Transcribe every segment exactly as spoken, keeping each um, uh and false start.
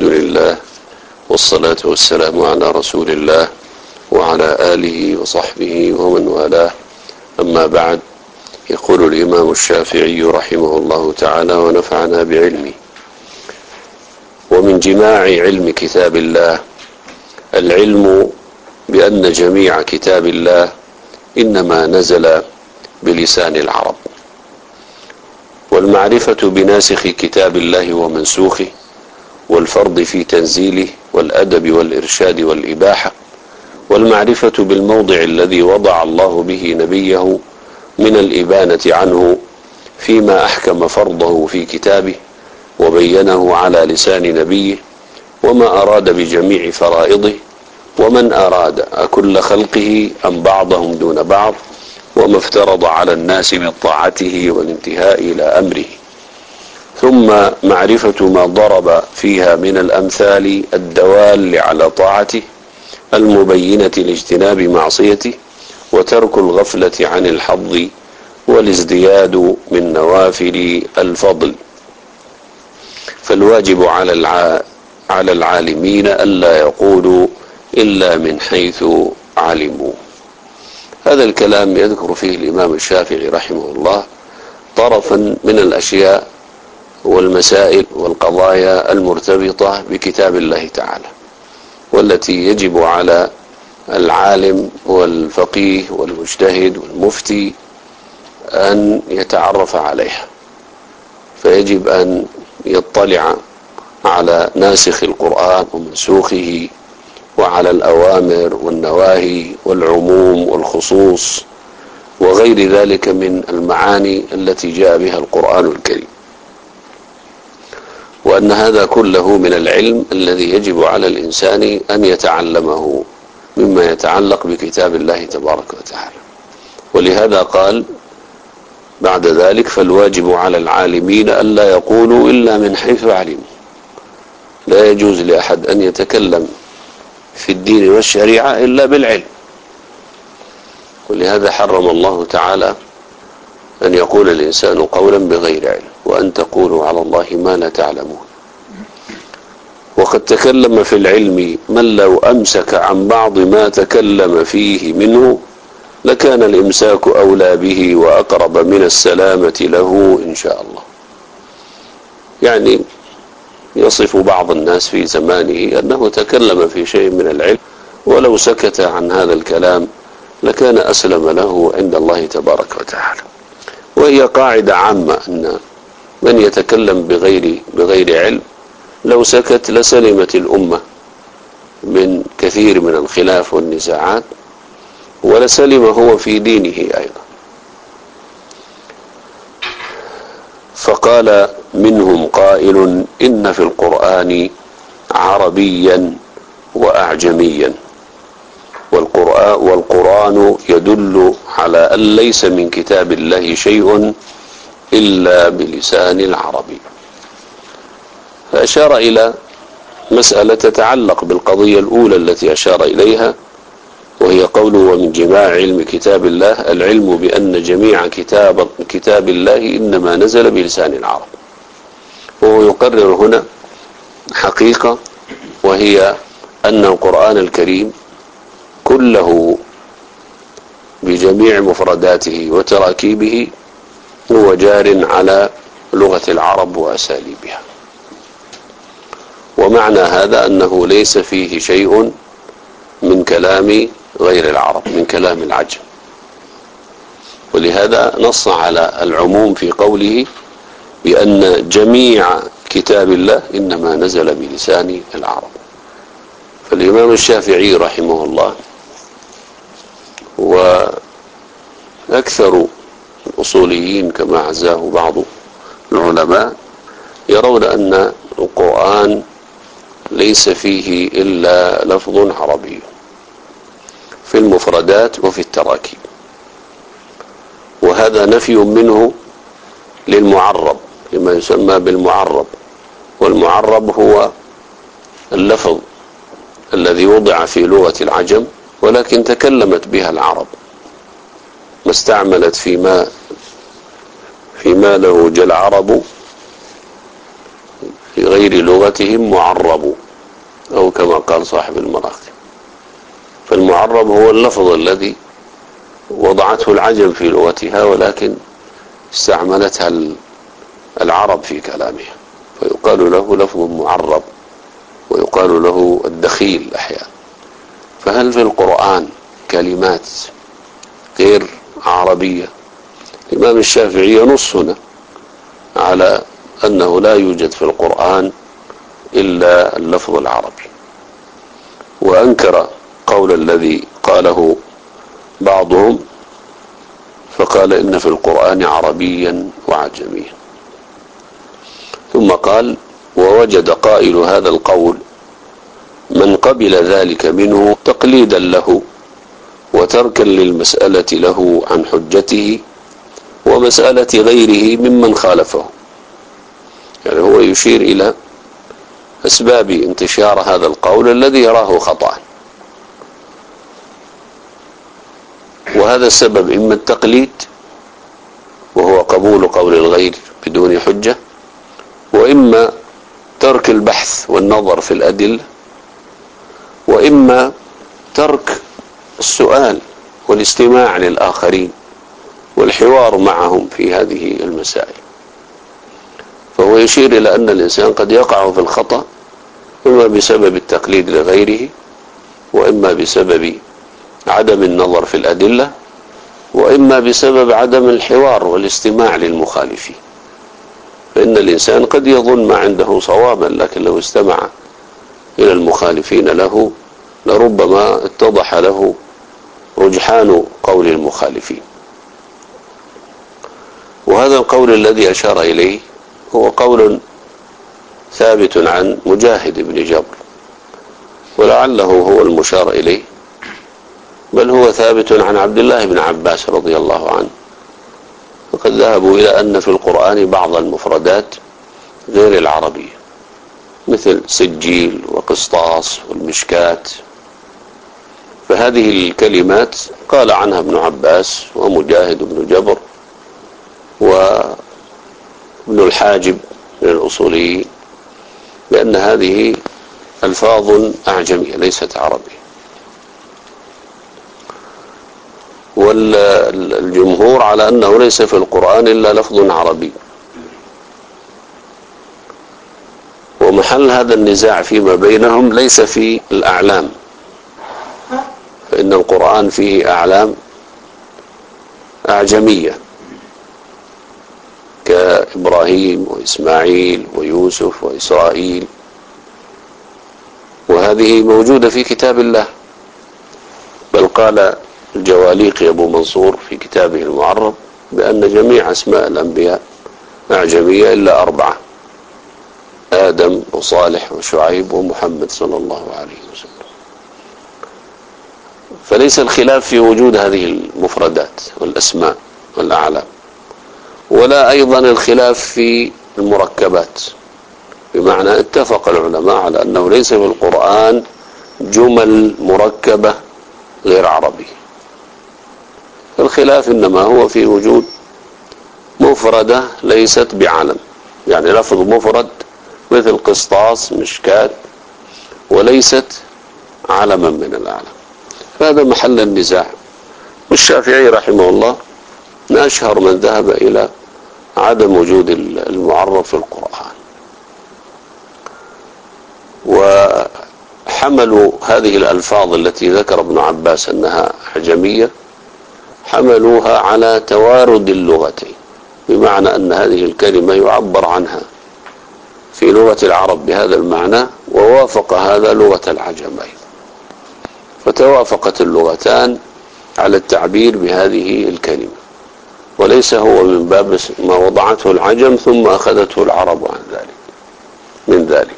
الحمد لله والصلاة والسلام على رسول الله وعلى آله وصحبه ومن والاه. أما بعد، يقول الإمام الشافعي رحمه الله تعالى ونفعنا بعلمه: ومن جماع علم كتاب الله العلم بأن جميع كتاب الله إنما نزل بلسان العرب، والمعرفة بناسخ كتاب الله ومنسوخه، والفرض في تنزيله، والأدب والإرشاد والإباحة، والمعرفة بالموضع الذي وضع الله به نبيه من الإبانة عنه فيما أحكم فرضه في كتابه وبينه على لسان نبيه، وما أراد بجميع فرائضه، ومن أراد أكل خلقه أم بعضهم دون بعض، وما افترض على الناس من طاعته والانتهاء إلى أمره، ثم معرفة ما ضرب فيها من الأمثال الدوال على طاعته المبينة لاجتناب معصيته، وترك الغفلة عن الحظ والازدياد من نوافل الفضل. فالواجب على الع... على العالمين ألا يقولوا إلا من حيث علموا. هذا الكلام يذكر فيه الإمام الشافعي رحمه الله طرفا من الأشياء والمسائل والقضايا المرتبطة بكتاب الله تعالى، والتي يجب على العالم والفقيه والمجتهد والمفتي أن يتعرف عليها. فيجب أن يطلع على ناسخ القرآن ومنسوخه، وعلى الأوامر والنواهي والعموم والخصوص وغير ذلك من المعاني التي جاء بها القرآن الكريم، وأن هذا كله من العلم الذي يجب على الإنسان أن يتعلمه مما يتعلق بكتاب الله تبارك وتعالى. ولهذا قال بعد ذلك: فالواجب على العالمين ألا يقولوا إلا من حيث علموا. لا يجوز لأحد أن يتكلم في الدين والشريعة إلا بالعلم، ولهذا حرم الله تعالى أن يقول الإنسان قولا بغير علم، وأن تقولوا على الله ما لا تعلمون. وقد تكلم في العلم من لو أمسك عن بعض ما تكلم فيه منه لكان الإمساك أولى به وأقرب من السلامة له إن شاء الله. يعني يصف بعض الناس في زمانه أنه تكلم في شيء من العلم، ولو سكت عن هذا الكلام لكان أسلم له عند الله تبارك وتعالى. وهي قاعدة عامة أن من يتكلم بغير, بغير علم لو سكت لسلمت الأمة من كثير من الخلاف والنزاعات، ولسلم هو في دينه أيضا. فقال منهم قائل: إن في القرآن عربيا وأعجميا، والقرآن, والقرآن يدل على أن ليس من كتاب الله شيء إلا بلسان العربي. فأشار إلى مسألة تتعلق بالقضية الأولى التي أشار إليها، وهي قوله: ومن جماع علم كتاب الله العلم بأن جميع كتاب, كتاب الله إنما نزل بلسان العرب. وهو يقرر هنا حقيقة، وهي أن القرآن الكريم كله بجميع مفرداته وتراكيبه هو جار على لغة العرب وأساليبها. ومعنى هذا أنه ليس فيه شيء من كلام غير العرب، من كلام العجم. ولهذا نص على العموم في قوله بأن جميع كتاب الله إنما نزل بلسان العرب. فالإمام الشافعي رحمه الله وأكثر الأصوليين كما عزاه بعض العلماء يرون أن القرآن ليس فيه إلا لفظ عربي في المفردات وفي التراكيب، وهذا نفي منه للمعرب، لما يسمى بالمعرب. والمعرب هو اللفظ الذي وضع في لغة العجم ولكن تكلمت بها العرب، ما استعملت فيما فيما لهج العرب في غير لغتهم معرب، أو كما قال صاحب المراقي. فالمعرب هو اللفظ الذي وضعته العجم في لغتها ولكن استعملتها العرب في كلامها، فيقال له لفظ معرب، ويقال له الدخيل أحيانا. فهل في القرآن كلمات غير عربية؟ الإمام الشافعي ينص هنا على أنه لا يوجد في القرآن إلا اللفظ العربي، وأنكر قول الذي قاله بعضهم فقال إن في القرآن عربيا وعجميا. ثم قال: ووجد قائل هذا القول من قبل ذلك منه تقليدا له وتركا للمسألة له عن حجته ومسألة غيره ممن خالفه. يعني هو يشير إلى أسباب انتشار هذا القول الذي يراه خطأ، وهذا السبب إما التقليد وهو قبول قول الغير بدون حجة، وإما ترك البحث والنظر في الأدلة، وإما ترك السؤال والاستماع للآخرين والحوار معهم في هذه المسائل. فهو يشير إلى أن الإنسان قد يقع في الخطأ إما بسبب التقليد لغيره، وإما بسبب عدم النظر في الأدلة، وإما بسبب عدم الحوار والاستماع للمخالفين. فإن الإنسان قد يظن ما عنده صوابا، لكن لو استمع إلى المخالفين له لربما اتضح له رجحان قول المخالفين. وهذا القول الذي أشار إليه هو قول ثابت عن مجاهد بن جبر، ولعله هو المشار إليه، بل هو ثابت عن عبد الله بن عباس رضي الله عنه. وقد ذهبوا إلى أن في القرآن بعض المفردات غير العربية، مثل سجيل وقسطاس والمشكات. فهذه الكلمات قال عنها ابن عباس ومجاهد بن جبر وابن الحاجب من الأصوليين بأن هذه ألفاظ أعجمية ليست عربية. والجمهور على أنه ليس في القرآن إلا لفظ عربي. ومحل هذا النزاع فيما بينهم ليس في الأعلام، فإن القرآن فيه أعلام أعجمية كإبراهيم وإسماعيل ويوسف وإسرائيل، وهذه موجودة في كتاب الله. بل قال الجواليقي أبو منصور في كتابه المعرب بأن جميع أسماء الأنبياء أعجمية إلا أربعة: آدم وصالح وشعيب ومحمد صلى الله عليه وسلم. فليس الخلاف في وجود هذه المفردات والأسماء والأعلام، ولا أيضا الخلاف في المركبات، بمعنى اتفق العلماء على أنه ليس في القرآن جمل مركبة غير عربية. الخلاف إنما هو في وجود مفردة ليست بعلم، يعني لفظ مفرد مثل قسطاس مشكات وليست علما من الأعلام. فهذا محل النزاع. والشافعي رحمه الله من أشهر من ذهب إلى عدم وجود المعرب في القرآن. وحملوا هذه الألفاظ التي ذكر ابن عباس أنها أعجمية، حملوها على توارد اللغتين، بمعنى أن هذه الكلمة يعبر عنها في لغة العرب بهذا المعنى، ووافق هذا لغة العجم أيضا، فتوافقت اللغتان على التعبير بهذه الكلمة، وليس هو من باب ما وضعته العجم ثم أخذته العرب عن ذلك من ذلك.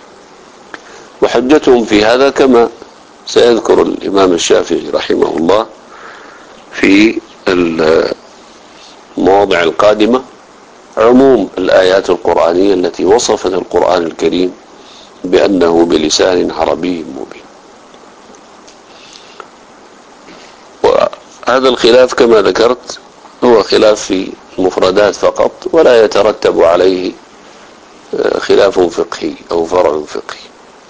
وحجتهم في هذا كما سيذكر الإمام الشافعي رحمه الله في المواضع القادمة عموم الآيات القرآنية التي وصفت القرآن الكريم بأنه بلسان عربي مبين. وهذا الخلاف كما ذكرت هو خلاف في المفردات فقط، ولا يترتب عليه خلاف فقهي أو فرع فقهي.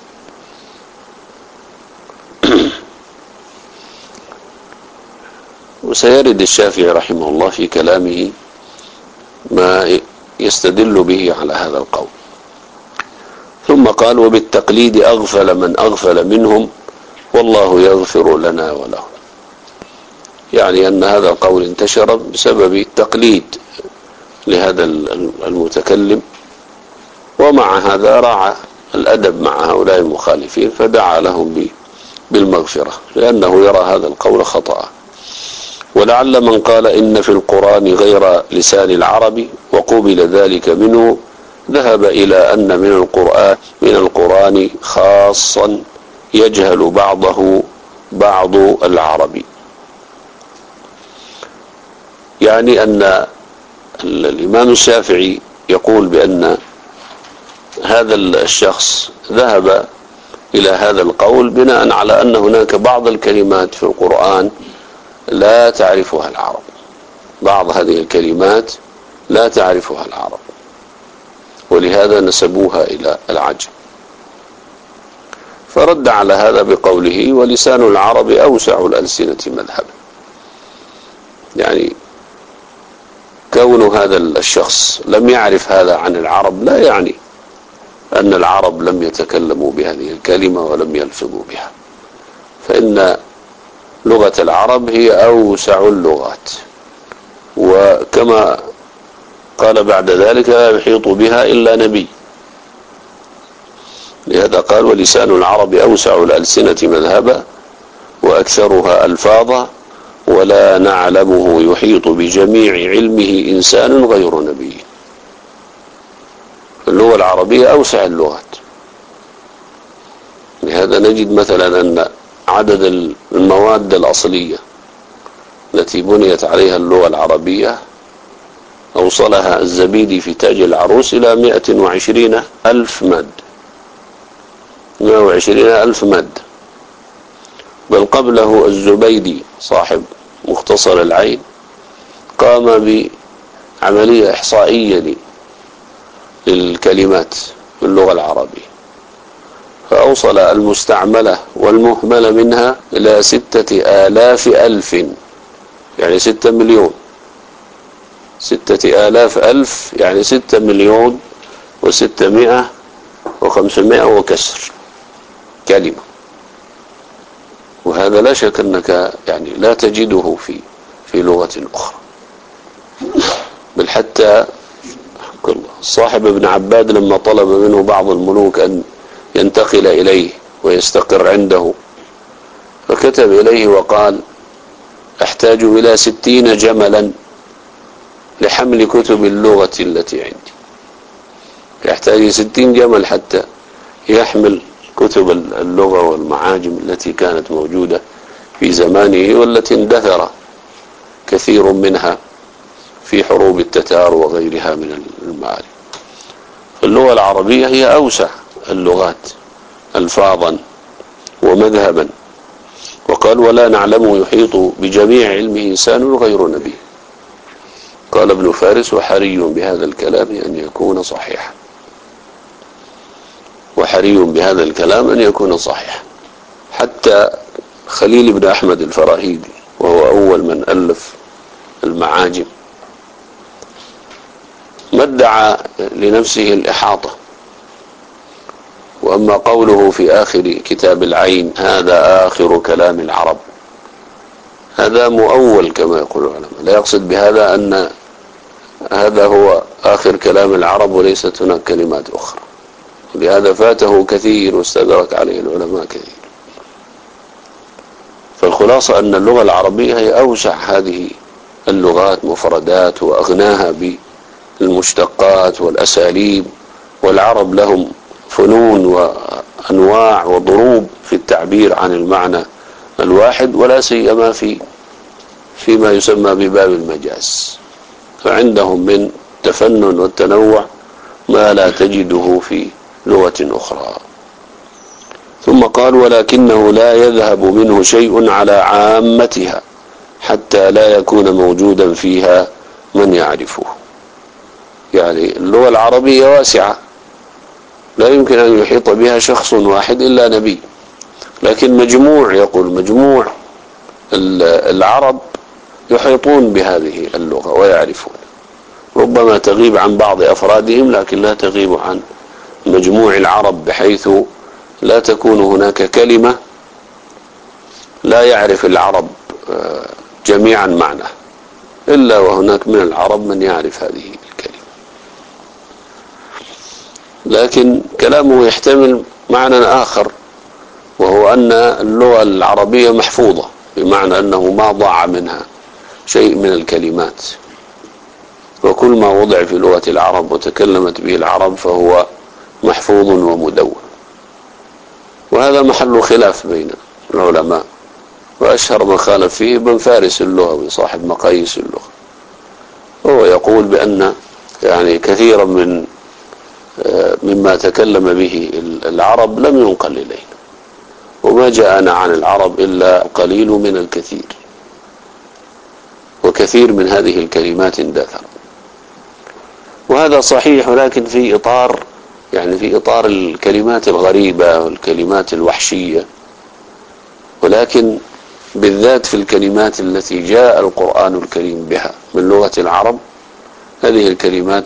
وسيرد الشافعي رحمه الله في كلامه ما يستدل به على هذا القول. ثم قال: وبالتقليد أغفل من أغفل منهم والله يغفر لنا وله. يعني أن هذا القول انتشر بسبب التقليد لهذا المتكلم، ومع هذا راعى الأدب مع هؤلاء المخالفين فدعا لهم بالمغفرة، لأنه يرى هذا القول خطأ. ولعل من قال إن في القرآن غير لسان العرب وقبل ذلك منه ذهب إلى أن من القرآن من القرآن خاصا يجهل بعضه بعض العرب. يعني أن الإمام الشافعي يقول بأن هذا الشخص ذهب إلى هذا القول بناء على أن هناك بعض الكلمات في القرآن لا تعرفها العرب، بعض هذه الكلمات لا تعرفها العرب، ولهذا نسبوها إلى العجم. فرد على هذا بقوله: ولسان العرب أوسع الألسنة مذهبا. يعني كون هذا الشخص لم يعرف هذا عن العرب لا يعني أن العرب لم يتكلموا بهذه الكلمة ولم يلفظوا بها، فإن لغة العرب هي أوسع اللغات، وكما قال بعد ذلك: لا يحيط بها إلا نبي. لهذا قال: ولسان العرب أوسع الألسنة مذهبا وأكثرها ألفاظا ولا نعلمه يحيط بجميع علمه إنسان غير نبي. اللغة العربية أوسع اللغات. لهذا نجد مثلا أن عدد المواد الأصلية التي بنيت عليها اللغة العربية أوصلها الزبيدي في تاج العروس إلى مئة وعشرين ألف مد مئة وعشرين ألف مد. بل قبله الزبيدي صاحب مختصر العين قام بعملية إحصائية للكلمات في اللغة العربية، فأوصل المستعملة والمهملة منها إلى ستة آلاف ألف، يعني ستة مليون. ستة آلاف ألف يعني ستة مليون وستمائة وخمسمائة وكسر كلمة. وهذا لا شك أنك يعني لا تجده في في لغة أخرى. بل حتى صاحب ابن عباد لما طلب منه بعض الملوك أن ينتقل إليه ويستقر عنده، فكتب إليه وقال: أحتاج إلى ستين جملا لحمل كتب اللغة التي عندي. يحتاج ستين جمل حتى يحمل كتب اللغة والمعاجم التي كانت موجودة في زمانه والتي اندثر كثير منها في حروب التتار وغيرها من المعارك. فاللغة العربية هي أوسع اللغات ألفاظا ومذهبا. وقال: ولا نعلم يحيط بجميع علمه إنسان غير نبي. قال ابن فارس: وحري بهذا الكلام أن يكون صحيحا. وحري بهذا الكلام أن يكون صحيحا. حتى خليل بن أحمد الفراهيدي وهو أول من ألف المعاجم ما ادعى لنفسه الإحاطة. وأما قوله في آخر كتاب العين: هذا آخر كلام العرب، هذا مؤول كما يقول العلماء، لا يقصد بهذا أن هذا هو آخر كلام العرب وليست هناك كلمات أخرى. ولهذا فاته كثير واستدرك عليه العلماء كثير. فالخلاصة أن اللغة العربية هي أوسع هذه اللغات مفردات وأغناها بالمشتقات والأساليب، والعرب لهم فنون وأنواع وضروب في التعبير عن المعنى الواحد، ولا سيما في فيما يسمى بباب المجاز. فعندهم من التفنن والتنوع ما لا تجده في لغة أخرى. ثم قال: ولكنه لا يذهب منه شيء على عامتها حتى لا يكون موجودا فيها من يعرفه. يعني اللغة العربية واسعة لا يمكن أن يحيط بها شخص واحد إلا نبي، لكن مجموع، يقول مجموع العرب يحيطون بهذه اللغة ويعرفون، ربما تغيب عن بعض أفرادهم لكن لا تغيب عن مجموع العرب، بحيث لا تكون هناك كلمة لا يعرف العرب جميعا معناه، إلا وهناك من العرب من يعرف هذه الكلمة. لكن كلامه يحتمل معنى آخر، وهو أن اللغة العربية محفوظة، بمعنى أنه ما ضاع منها شيء من الكلمات، وكل ما وضع في لغة العرب وتكلمت به العرب فهو محفوظ ومدون. وهذا محل خلاف بين العلماء، وأشهر من خالف فيه ابن فارس اللغوي صاحب مقاييس اللغة، هو يقول بأن يعني كثيرا من مما تكلم به العرب لم ينقل إلينا، وما جاءنا عن العرب إلا قليل من الكثير، وكثير من هذه الكلمات اندثر. وهذا صحيح، ولكن في إطار يعني في إطار الكلمات الغريبة والكلمات الوحشية، ولكن بالذات في الكلمات التي جاء القرآن الكريم بها من لغة العرب، هذه الكلمات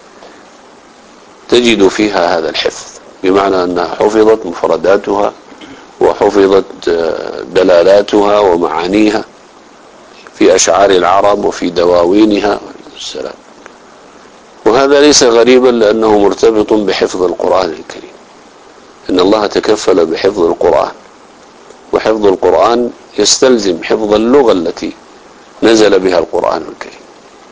تجد فيها هذا الحفظ، بمعنى أنها حفظت مفرداتها وحفظت دلالاتها ومعانيها في أشعار العرب وفي دواوينها. السلام. وهذا ليس غريبا، لأنه مرتبط بحفظ القرآن الكريم، إن الله تكفل بحفظ القرآن، وحفظ القرآن يستلزم حفظ اللغة التي نزل بها القرآن الكريم،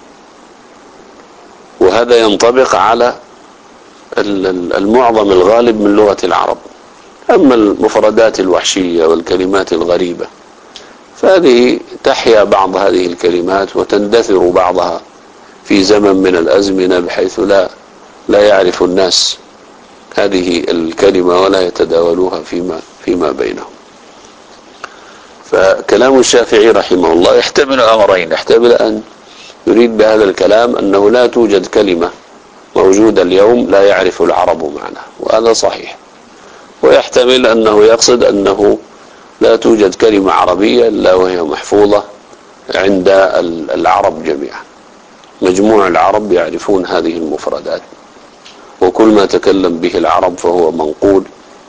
وهذا ينطبق على المعظم الغالب من لغة العرب. أما المفردات الوحشية والكلمات الغريبة فهذه تحيا بعض هذه الكلمات وتندثر بعضها في زمن من الأزمنة، بحيث لا لا يعرف الناس هذه الكلمة ولا يتداولوها فيما فيما بينهم. فكلام الشافعي رحمه الله يحتمل أمرين، يحتمل أن يريد بهذا الكلام أنه لا توجد كلمة موجودة اليوم لا يعرف العرب معناها، وهذا صحيح. ويحتمل أنه يقصد أنه لا توجد كلمة عربية إلا وهي محفوظة عند العرب جميعا، مجموع العرب يعرفون هذه المفردات، وكل ما تكلم به العرب فهو منقول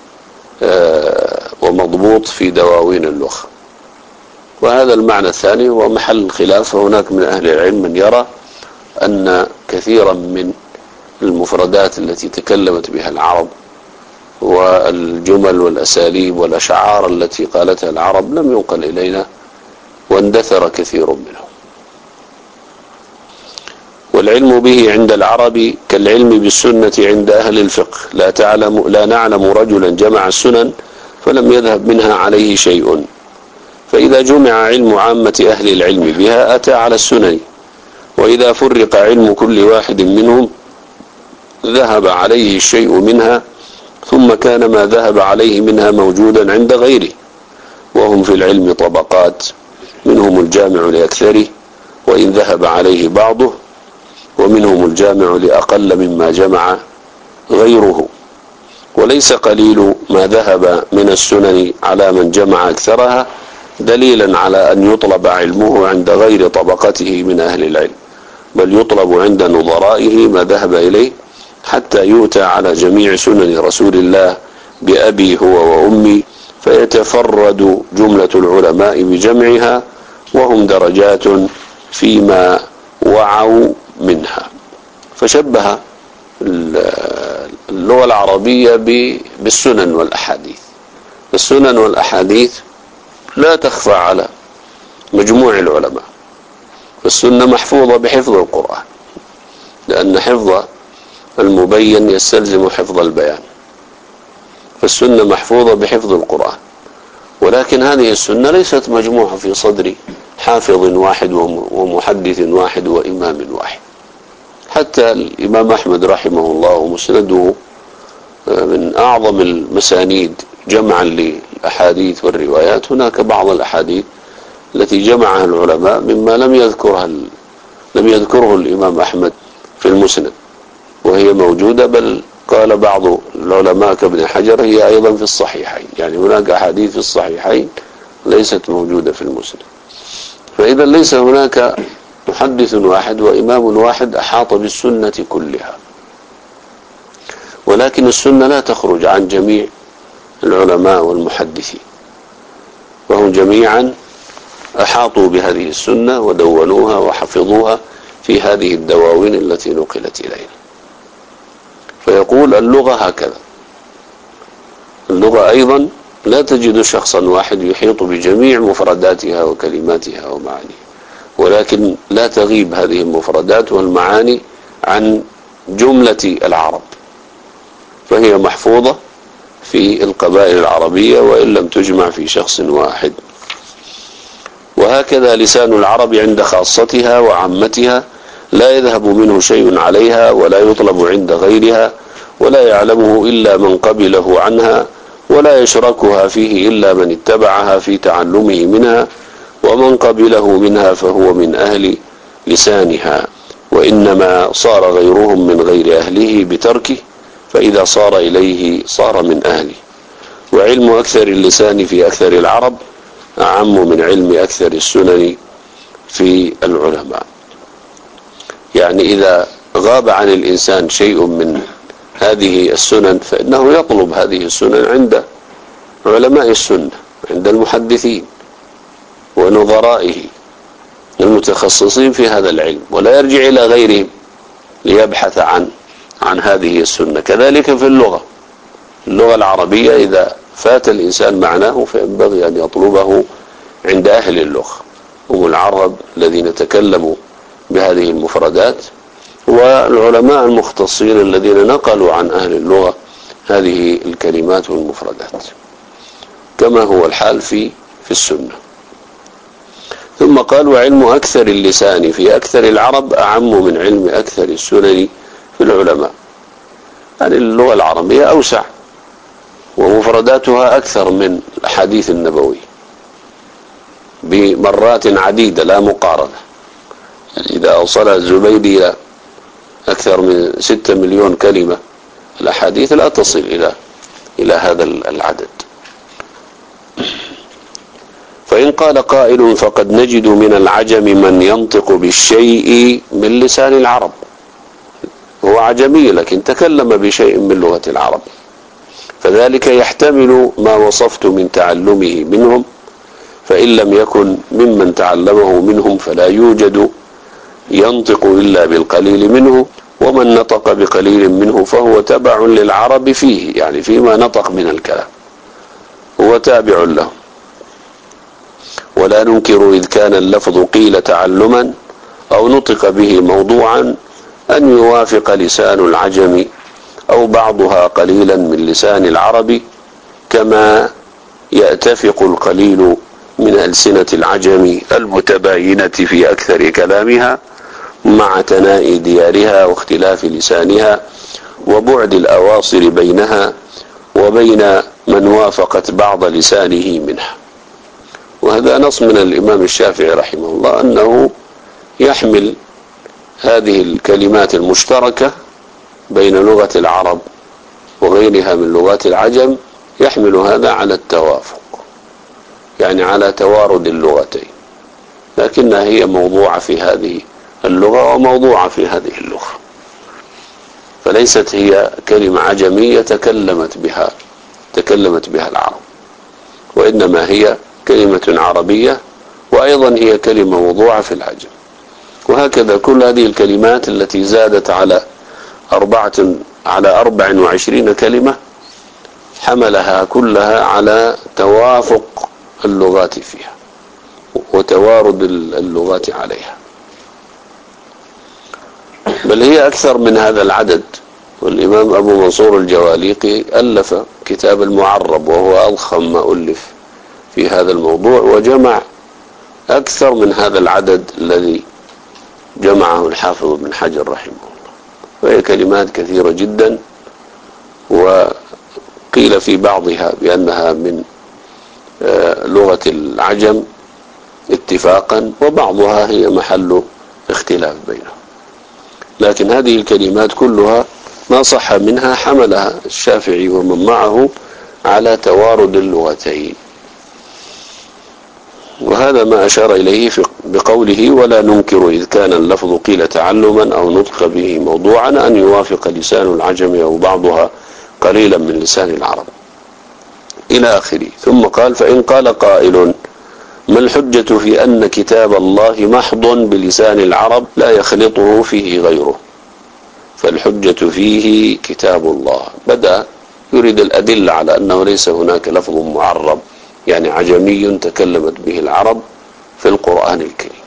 ومضبوط في دواوين اللغة. وهذا المعنى الثاني هو محل الخلاف، فهناك من أهل العلم من يرى أن كثيرا من المفردات التي تكلمت بها العرب والجمل والأساليب والأشعار التي قالتها العرب لم ينقل إلينا، واندثر كثير منه. والعلم به عند العرب كالعلم بالسنة عند أهل الفقه، لا تعلم لا نعلم رجلا جمع السنن فلم يذهب منها عليه شيء، فإذا جمع علم عامة أهل العلم بها أتى على السنن، وإذا فرق علم كل واحد منهم ذهب عليه الشيء منها، ثم كان ما ذهب عليه منها موجودا عند غيره. وهم في العلم طبقات، منهم الجامع لأكثره وإن ذهب عليه بعضه، ومنهم الجامع لأقل مما جمع غيره، وليس قليل ما ذهب من السنن على من جمع أكثرها دليلا على أن يطلب علمه عند غير طبقته من أهل العلم، بل يطلب عند نظرائه ما ذهب إليه، حتى يؤتى على جميع سنن رسول الله بأبي هو وأمي، فيتفرد جملة العلماء بجمعها، وهم درجات فيما وعوا منها. فشبه اللغة العربية بالسنن والأحاديث. السنن والأحاديث لا تخفى على مجموع العلماء، السنة محفوظة بحفظ القرآن، لأن حفظ المبين يستلزم حفظ البيان، فالسنة محفوظة بحفظ القرآن، ولكن هذه السنة ليست مجموعة في صدر حافظ واحد ومحدث واحد وإمام واحد. حتى الإمام أحمد رحمه الله ومسنده من أعظم المسانيد جمعا للأحاديث والروايات، هناك بعض الأحاديث التي جمعها العلماء مما لم يذكرها لم يذكره الإمام أحمد في المسند، وهي موجودة، بل قال بعض العلماء كابن حجر هي أيضا في الصحيحين، يعني هناك أحاديث في الصحيحين ليست موجودة في المسند. فإذا ليس هناك محدث واحد وإمام واحد أحاط بالسنة كلها، ولكن السنة لا تخرج عن جميع العلماء والمحدثين، وهم جميعا أحاطوا بهذه السنة ودونوها وحفظوها في هذه الدواوين التي نقلت إلينا. فيقول اللغة هكذا، اللغة أيضا لا تجد شخصا واحد يحيط بجميع مفرداتها وكلماتها ومعانيها، ولكن لا تغيب هذه المفردات والمعاني عن جملة العرب، فهي محفوظة في القبائل العربية وإن لم تجمع في شخص واحد. وهكذا لسان العرب عند خاصتها وعامتها لا يذهب منه شيء عليها ولا يطلب عند غيرها، ولا يعلمه إلا من قبله عنها، ولا يشركها فيه إلا من اتبعها في تعلمه منها، ومن قبله منها فهو من أهل لسانها، وإنما صار غيرهم من غير أهله بتركه، فإذا صار إليه صار من أهله. وعلم أكثر اللسان في أكثر العرب أعم من علم أكثر السنن في العلماء. يعني إذا غاب عن الإنسان شيء من هذه السنن فإنه يطلب هذه السنن عند علماء السنة، عند المحدثين ونظرائه المتخصصين في هذا العلم، ولا يرجع إلى غيرهم ليبحث عن عن هذه السنة. كذلك في اللغة، اللغة العربية إذا فات الإنسان معناه فينبغي أن يطلبه عند أهل اللغة، هم العرب الذين تكلموا بهذه المفردات، والعلماء المختصين الذين نقلوا عن أهل اللغة هذه الكلمات والمفردات، كما هو الحال في في السنة. ثم قال وعلم أكثر اللسان في أكثر العرب أعم من علم أكثر السنن في العلماء. يعني اللغة العربية أوسع ومفرداتها أكثر من الحديث النبوي بمرات عديدة لا مقارنة. يعني إذا أوصل الزبيدي إلى أكثر من ستة مليون كلمة، الأحاديث لا تصل إلى إلى هذا العدد. فإن قال قائل فقد نجد من العجم من ينطق بالشيء من لسان العرب، هو عجمي لكن تكلم بشيء من لغة العرب، فذلك يحتمل ما وصفت من تعلمه منهم، فإن لم يكن ممن تعلمه منهم فلا يوجد ينطق إلا بالقليل منه، ومن نطق بقليل منه فهو تبع للعرب فيه، يعني فيما نطق من الكلام هو تابع له. ولا ننكر إذ كان اللفظ قيل تعلما أو نطق به موضوعا أن يوافق لسان العجم أو بعضها قليلا من لسان العرب، كما يتفق القليل من ألسنة العجم المتباينة في أكثر كلامها مع تناء ديارها واختلاف لسانها وبعد الأواصر بينها وبين من وافقت بعض لسانه منها. وهذا نص من الإمام الشافعي رحمه الله أنه يحمل هذه الكلمات المشتركة بين لغة العرب وغيرها من لغات العجم، يحمل هذا على التوافق، يعني على توارد اللغتين، لكنها هي موضوعة في هذه اللغة وموضوعة في هذه اللغة، فليست هي كلمة عجمية تكلمت بها تكلمت بها العرب، وإنما هي كلمة عربية وأيضا هي كلمة موضوعة في العجم. وهكذا كل هذه الكلمات التي زادت على أربعة على أربع وعشرين كلمة حملها كلها على توافق اللغات فيها وتوارد اللغات عليها، بل هي أكثر من هذا العدد. والإمام أبو منصور الجواليقي ألف كتاب المعرب وهو أضخم ما ألف في هذا الموضوع، وجمع أكثر من هذا العدد الذي جمعه الحافظ ابن حجر رحمه الله، وهي كلمات كثيرة جدا، وقيل في بعضها بأنها من لغة العجم اتفاقا، وبعضها هي محل اختلاف بينهم، لكن هذه الكلمات كلها ما صح منها حملها الشافعي ومن معه على توارد اللغتين، وهذا ما أشار إليه بقوله ولا ننكر إذ كان اللفظ قيل تعلما أو نطق به موضوعا أن يوافق لسان العجم أو بعضها قليلا من لسان العرب إلى آخره. ثم قال فإن قال قائل ما الحجة في أن كتاب الله محض بلسان العرب لا يخلطه فيه غيره؟ فالحجة فيه كتاب الله. بدأ يريد الأدلة على أنه ليس هناك لفظ معرب يعني عجمي تكلمت به العرب في القرآن الكريم.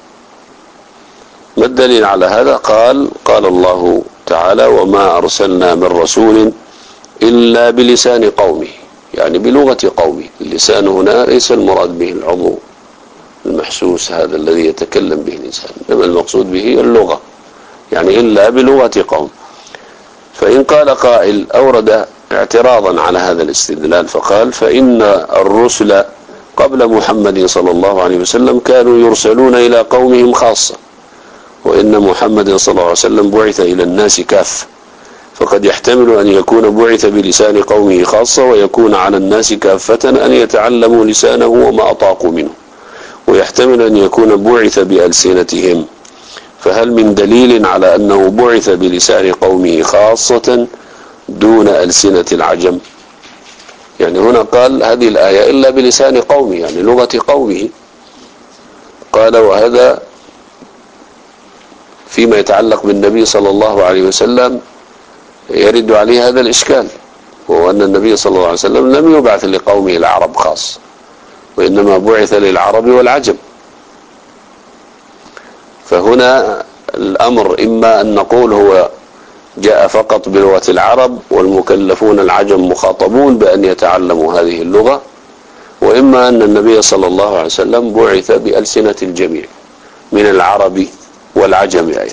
ما الدليل على هذا؟ قال قال الله تعالى وما أرسلنا من رسول إلا بلسان قومه، يعني بلغة قومه. اللسان هنا ليس المراد به العضو المحسوس هذا الذي يتكلم به الإنسان، إنما المقصود به اللغة، يعني إلا بلغة قوم. فإن قال قائل أورد اعتراضا على هذا الاستدلال فقال فإن الرسل قبل محمد صلى الله عليه وسلم كانوا يرسلون إلى قومهم خاصة، وإن محمد صلى الله عليه وسلم بعث إلى الناس كافة، فقد يحتمل أن يكون بعث بلسان قومه خاصة ويكون على الناس كافة أن يتعلموا لسانه وما أطاقوا منه، ويحتمل أن يكون بعث بألسنتهم. فهل من دليل على أنه بعث بلسان قومه خاصة دون ألسنة العجم؟ يعني هنا قال هذه الآية إلا بلسان قومه يعني لغة قومه. قال وهذا فيما يتعلق بالنبي صلى الله عليه وسلم يرد عليه هذا الإشكال، وهو أن النبي صلى الله عليه وسلم لم يبعث لقومه العرب خاص، وإنما بعث للعرب والعجم. فهنا الأمر إما أن نقول هو جاء فقط بلغة العرب والمكلفون العجم مخاطبون بأن يتعلموا هذه اللغة، وإما أن النبي صلى الله عليه وسلم بعث بألسنة الجميع من العرب والعجم أيضا.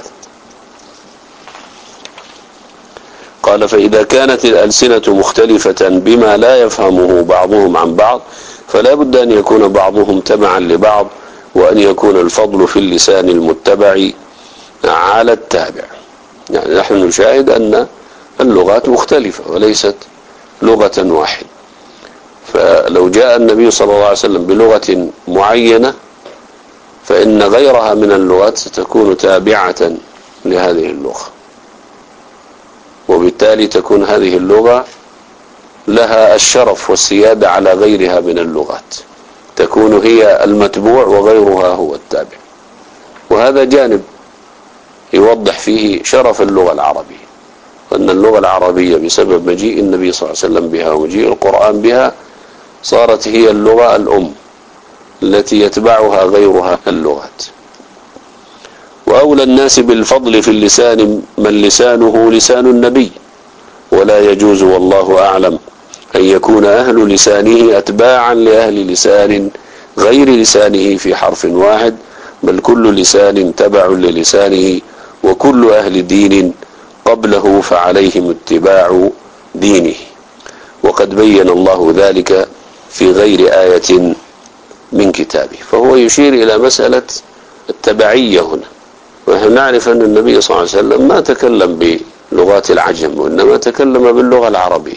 قال فإذا كانت الألسنة مختلفة بما لا يفهمه بعضهم عن بعض فلا بد أن يكون بعضهم تبعا لبعض، وأن يكون الفضل في اللسان المتبع على التابع. يعني نحن نشاهد أن اللغات مختلفة وليست لغة واحدة، فلو جاء النبي صلى الله عليه وسلم بلغة معينة فإن غيرها من اللغات ستكون تابعة لهذه اللغة، وبالتالي تكون هذه اللغة لها الشرف والسيادة على غيرها من اللغات، تكون هي المتبوع وغيرها هو التابع. وهذا جانب يوضح فيه شرف اللغة العربية، وأن اللغة العربية بسبب مجيء النبي صلى الله عليه وسلم بها ومجيء القرآن بها صارت هي اللغة الأم التي يتبعها غيرها اللغات. وأولى الناس بالفضل في اللسان من لسانه لسان النبي، ولا يجوز والله أعلم أن يكون أهل لسانه أتباعا لأهل لسان غير لسانه في حرف واحد، بل كل لسان تبع للسانه، وكل أهل دين قبله فعليهم اتباع دينه. وقد بين الله ذلك في غير آية من كتابه. فهو يشير إلى مسألة التبعية هنا، ونحن نعرف أن النبي صلى الله عليه وسلم ما تكلم بلغات العجم، وإنما تكلم باللغة العربية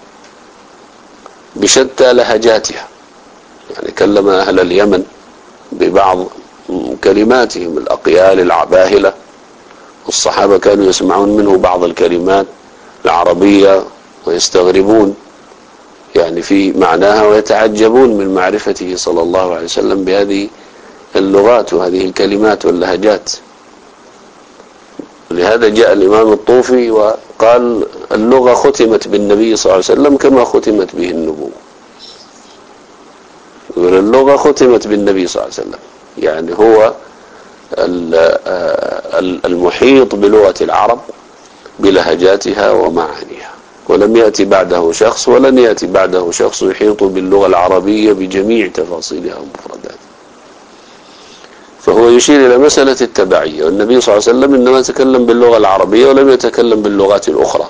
بشتى لهجاتها. يعني كلم أهل اليمن ببعض كلماتهم الأقيال العباهلة، والصحابة كانوا يسمعون منه بعض الكلمات العربية ويستغربون يعني في معناها، ويتعجبون من معرفته صلى الله عليه وسلم بهذه اللغات وهذه الكلمات واللهجات. لهذا جاء الإمام الطوفي وقال اللغة ختمت بالنبي صلى الله عليه وسلم كما ختمت به النبوة. اللغة ختمت بالنبي صلى الله عليه وسلم، يعني هو المحيط بلغة العرب بلهجاتها ومعانيها، ولم يأتي بعده شخص ولن يأتي بعده شخص يحيط باللغة العربية بجميع تفاصيلها ومفرداتها. فهو يشير إلى مسألة التبعية، والنبي صلى الله عليه وسلم إنما تكلم باللغة العربية ولم يتكلم باللغات الأخرى،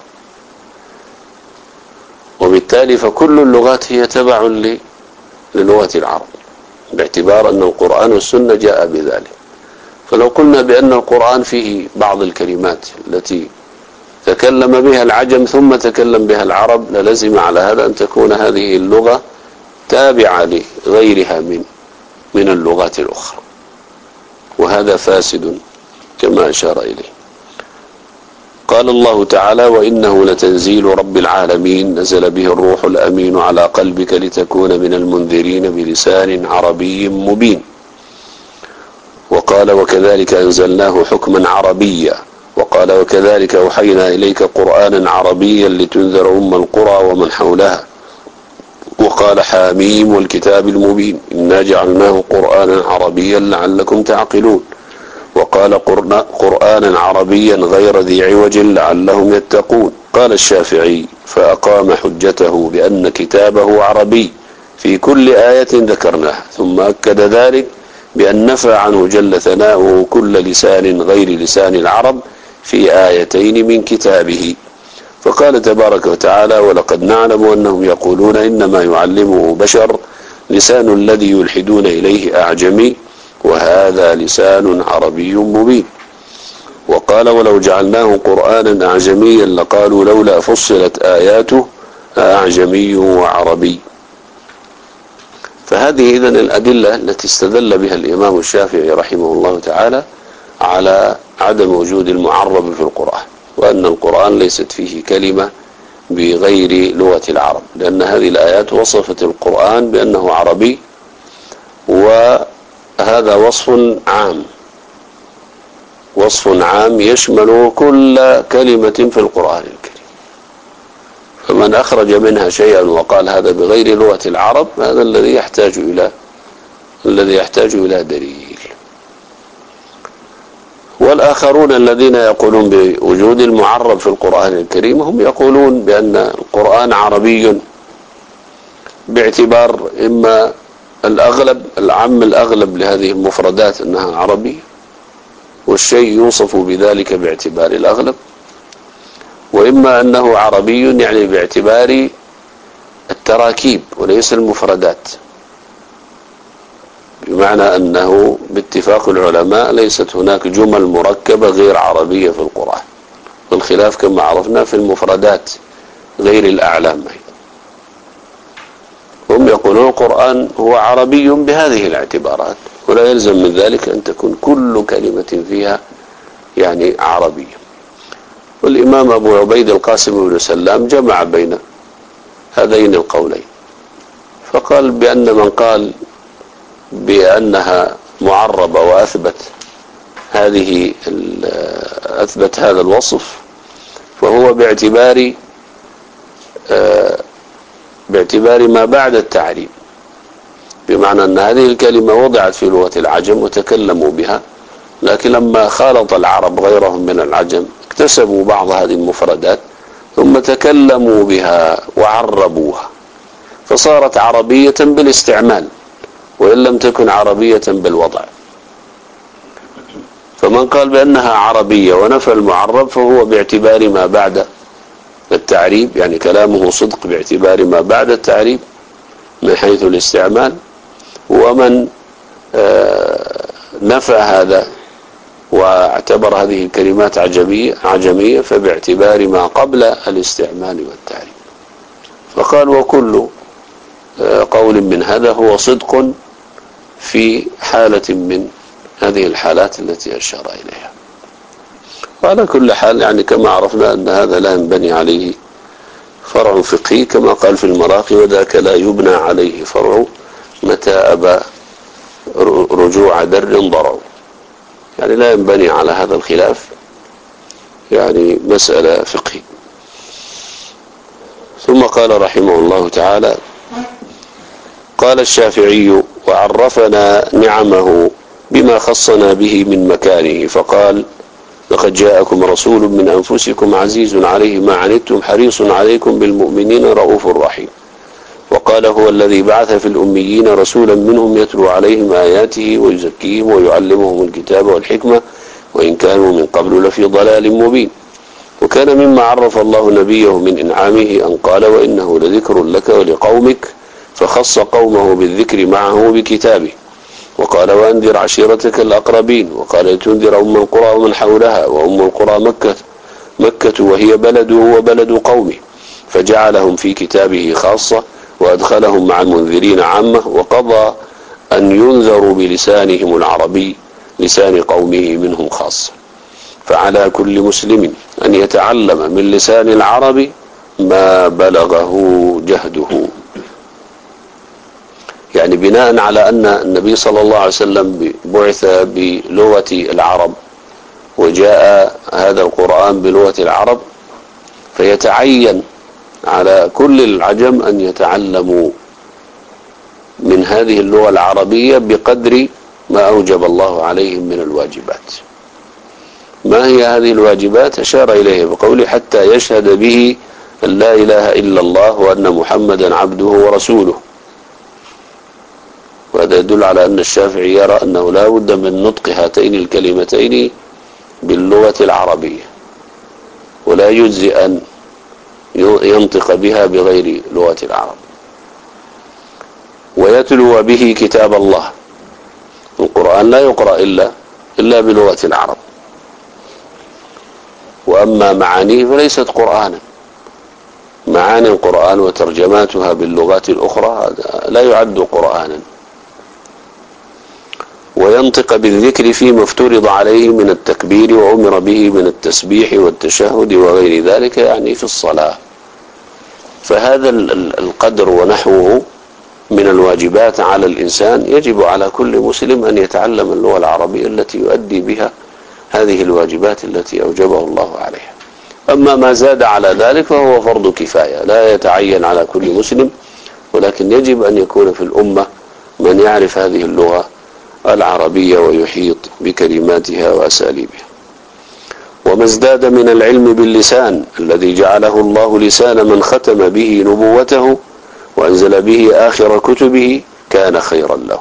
وبالتالي فكل اللغات هي تبع للغة العرب، باعتبار أن القرآن والسنة جاء بذلك. فلو قلنا بأن القرآن فيه بعض الكلمات التي تكلم بها العجم ثم تكلم بها العرب للزم على هذا أن تكون هذه اللغة تابعة لغيرها من من اللغات الأخرى، وهذا فاسد كما أشار إليه. قال الله تعالى: وإنه لتنزيل رب العالمين نزل به الروح الأمين على قلبك لتكون من المنذرين بلسان عربي مبين. وقال: وكذلك أنزلناه حكما عربيا. وقال: وكذلك أوحينا إليك قرآنا عربيا لتنذر أم القرى ومن حولها. وقال: حاميم والكتاب المبين إنا جعلناه قرآنا عربيا لعلكم تعقلون. وقال: قرآنا عربيا غير ذي عوج لعلهم يتقون. قال الشافعي: فأقام حجته بأن كتابه عربي في كل آية ذكرناها، ثم أكد ذلك بأن نفى عنه جل ثناؤه كل لسان غير لسان العرب في آيتين من كتابه. فقال تبارك وتعالى: ولقد نعلم أنهم يقولون إنما يعلمه بشر لسان الذي يلحدون إليه أعجمي وهذا لسان عربي مبين. وقال: ولو جعلناه قرآنا أعجميا لقالوا لولا فصلت آياته أعجمي وعربي. فهذه إذن الأدلة التي استدل بها الإمام الشافعي رحمه الله تعالى على عدم وجود المعرب في القرآن، وأن القرآن ليست فيه كلمة بغير لغة العرب، لأن هذه الآيات وصفت القرآن بأنه عربي، وهذا وصف عام وصف عام يشمل كل كلمة في القرآن الكريم. فمن أخرج منها شيئا وقال هذا بغير لغة العرب هذا الذي يحتاج إلى الذي يحتاج إلى دليل. والآخرون الذين يقولون بوجود المعرب في القرآن الكريم هم يقولون بأن القرآن عربي باعتبار إما الأغلب العام الأغلب لهذه المفردات أنها عربية، والشيء يوصف بذلك باعتبار الأغلب، وإما أنه عربي يعني باعتبار التراكيب وليس المفردات، بمعنى أنه باتفاق العلماء ليست هناك جمل مركبة غير عربية في القرآن، والخلاف كما عرفنا في المفردات غير الأعلام. هم يقولون القرآن هو عربي بهذه الاعتبارات، ولا يلزم من ذلك أن تكون كل كلمة فيها يعني عربية. والإمام أبو عبيد القاسم بن سلام جمع بين هذين القولين، فقال بأن من قال بأنها معربة وأثبت هذه أثبت هذا الوصف فهو باعتبار باعتبار ما بعد التعريب، بمعنى أن هذه الكلمة وضعت في لغة العجم وتكلموا بها، لكن لما خالط العرب غيرهم من العجم اكتسبوا بعض هذه المفردات ثم تكلموا بها وعربوها فصارت عربية بالاستعمال وإن لم تكن عربية بالوضع. فمن قال بأنها عربية ونفى المعرب فهو باعتبار ما بعد التعريب، يعني كلامه صدق باعتبار ما بعد التعريب من حيث الاستعمال. ومن نفى هذا واعتبر هذه الكلمات عجمية عجمية فباعتبار ما قبل الاستعمال والتعريب. فقال: وكل قول من هذا هو صدق في حالة من هذه الحالات التي أشار إليها. وعلى كل حال يعني كما عرفنا أن هذا لا ينبني عليه فرع فقهي، كما قال في المراقي: وذاك لا يبنى عليه فرع متى أبى رجوع در ضرع. يعني لا ينبني على هذا الخلاف يعني مسألة فقهي. ثم قال رحمه الله تعالى: قال الشافعي: وعرفنا نعمه بما خصنا به من مكانه، فقال: لقد جاءكم رسول من أنفسكم عزيز عليه ما عنتم حريص عليكم بالمؤمنين رؤوف رحيم. وقال: هو الذي بعث في الأميين رسولا منهم يتلو عليهم آياته ويزكيهم ويعلمهم الكتاب والحكمة وإن كانوا من قبل لفي ضلال مبين. وكان مما عرف الله نبيه من إنعامه أن قال: وإنه لذكر لك ولقومك، فخص قومه بالذكر معه بكتابه. وقال: وأنذر عشيرتك الأقربين. وقال: لتنذر أم القرى ومن حولها وأم القرى مكة مكة وهي بلده وبلد قومه، فجعلهم في كتابه خاصة وأدخلهم مع المنذرين عامة، وقضى أن ينذروا بلسانهم العربي لسان قومه منهم خاصة. فعلى كل مسلم أن يتعلم من لسان العرب ما بلغه جهده. يعني بناء على أن النبي صلى الله عليه وسلم بعث بلغة العرب وجاء هذا القرآن بلغة العرب، فيتعين على كل العجم أن يتعلموا من هذه اللغة العربية بقدر ما أوجب الله عليهم من الواجبات. ما هي هذه الواجبات؟ أشار إليه بقوله: حتى يشهد به أن لا إله إلا الله وأن محمدا عبده ورسوله. وهذا يدل على أن الشافعي يرى أنه لا بد من نطق هاتين الكلمتين باللغة العربية، ولا يجزي أن ينطق بها بغير لغة العرب. ويتلو به كتاب الله. القرآن لا يقرأ إلا إلا بلغة العرب، وأما معانيه فليست قرآنا. معاني القرآن وترجماتها باللغات الأخرى هذا لا يعد قرآنا. وينطق بالذكر فيما افترض عليه من التكبير وأمر به من التسبيح والتشهد وغير ذلك، يعني في الصلاة. فهذا القدر ونحوه من الواجبات على الإنسان، يجب على كل مسلم أن يتعلم اللغة العربية التي يؤدي بها هذه الواجبات التي أوجبه الله عليها. أما ما زاد على ذلك فهو فرض كفاية، لا يتعين على كل مسلم، ولكن يجب أن يكون في الأمة من يعرف هذه اللغة العربية ويحيط بكلماتها وأساليبها. وما ازداد من العلم باللسان الذي جعله الله لسان من ختم به نبوته وأنزل به آخر كتبه كان خيرا له.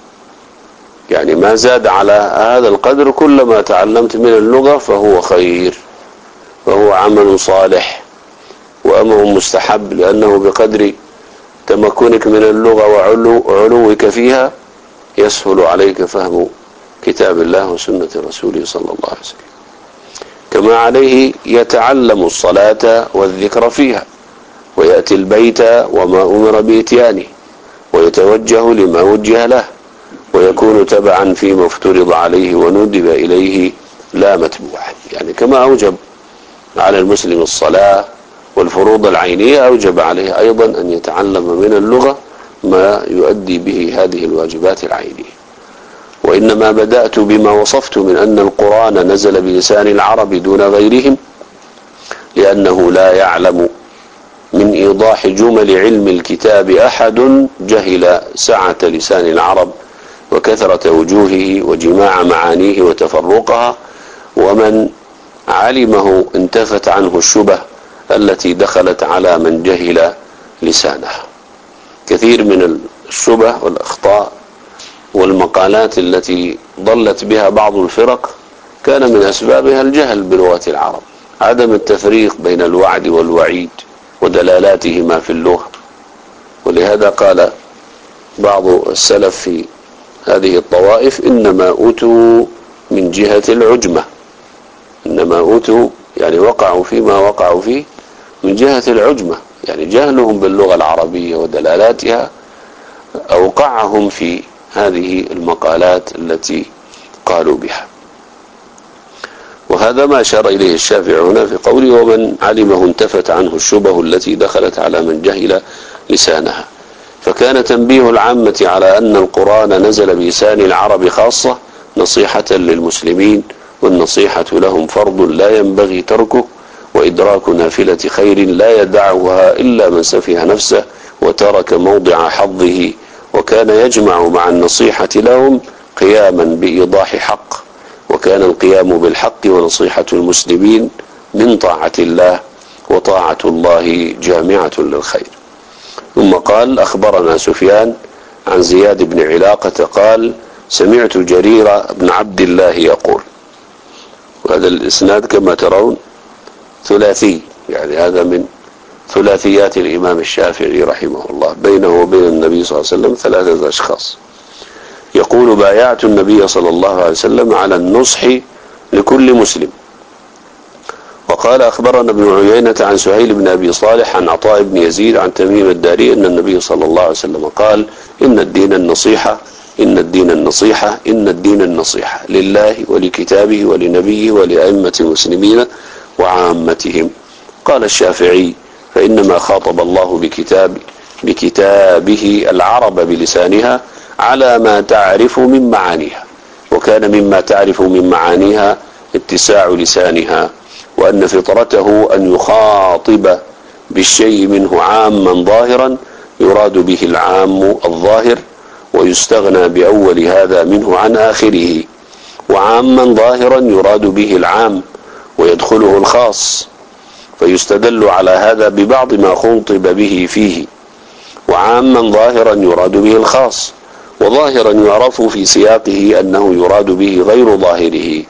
يعني ما زاد على هذا القدر كلما تعلمت من اللغة فهو خير، فهو عمل صالح وأمر مستحب، لأنه بقدر تمكنك من اللغة وعلوك فيها يسهل عليك فهم كتاب الله وسنة رسوله صلى الله عليه وسلم. كما عليه يتعلم الصلاة والذكر فيها، ويأتي البيت وما أمر بإتيانه، ويتوجه لما وجه له، ويكون تبعا فيما افترض عليه وندب إليه لا متبوعا. يعني كما أوجب على المسلم الصلاة والفروض العينية، أوجب عليه أيضا أن يتعلم من اللغة ما يؤدي به هذه الواجبات العينية. وإنما بدأت بما وصفت من أن القرآن نزل بلسان العرب دون غيرهم، لأنه لا يعلم من إيضاح جمل علم الكتاب أحد جهل سعة لسان العرب وكثرة وجوهه وجماع معانيه وتفرقها، ومن علمه انتفت عنه الشبه التي دخلت على من جهل لسانها. كثير من الشبه والأخطاء والمقالات التي ضلت بها بعض الفرق كان من أسبابها الجهل بلغة العرب، عدم التفريق بين الوعد والوعيد ودلالاتهما في اللغة. ولهذا قال بعض السلف في هذه الطوائف: إنما أوتوا من جهة العجمة. إنما أوتوا يعني وقعوا فيما وقعوا فيه من جهة العجمة، يعني جهلهم باللغة العربية ودلالاتها أوقعهم في هذه المقالات التي قالوا بها. وهذا ما أشار إليه الشافعي هنا في قوله: ومن علمه انتفت عنه الشبه التي دخلت على من جهل لسانها. فكان تنبيه العامة على أن القرآن نزل بلسان العرب خاصة نصيحة للمسلمين، والنصيحة لهم فرض لا ينبغي تركه، وإدراك نافلة خير لا يدعها إلا من سفه نفسه وترك موضع حظه، وكان يجمع مع النصيحة لهم قياما بإيضاح حق، وكان القيام بالحق ونصيحة المسلمين من طاعة الله، وطاعة الله جامعة للخير. ثم قال: أخبرنا سفيان عن زياد بن علاقة قال: سمعت جرير بن عبد الله يقول. وهذا الإسناد كما ترون ثلاثي، يعني هذا من ثلاثيات الإمام الشافعي رحمه الله، بينه وبين النبي صلى الله عليه وسلم ثلاثة أشخاص. يقول: بايعت النبي صلى الله عليه وسلم على النصح لكل مسلم، قال أخبرنا ابن عيينة عن سهيل بن أبي صالح عن عطاء بن يزيد عن تميم الداري أن النبي صلى الله عليه وسلم قال إن الدين النصيحة إن الدين النصيحة إن الدين النصيحة لله ولكتابه ولنبيه ولأئمة المسلمين وعامتهم. قال الشافعي فإنما خاطب الله بكتاب بكتابه العرب بلسانها على ما تعرف من معانيها، وكان مما تعرف من معانيها اتساع لسانها، وأن فطرته أن يخاطب بالشيء منه عاما ظاهرا يراد به العام الظاهر، ويستغنى بأول هذا منه عن آخره، وعاما ظاهرا يراد به العام ويدخله الخاص، فيستدل على هذا ببعض ما خُطب به فيه، وعاما ظاهرا يراد به الخاص، وظاهرا يعرف في سياقه أنه يراد به غير ظاهره،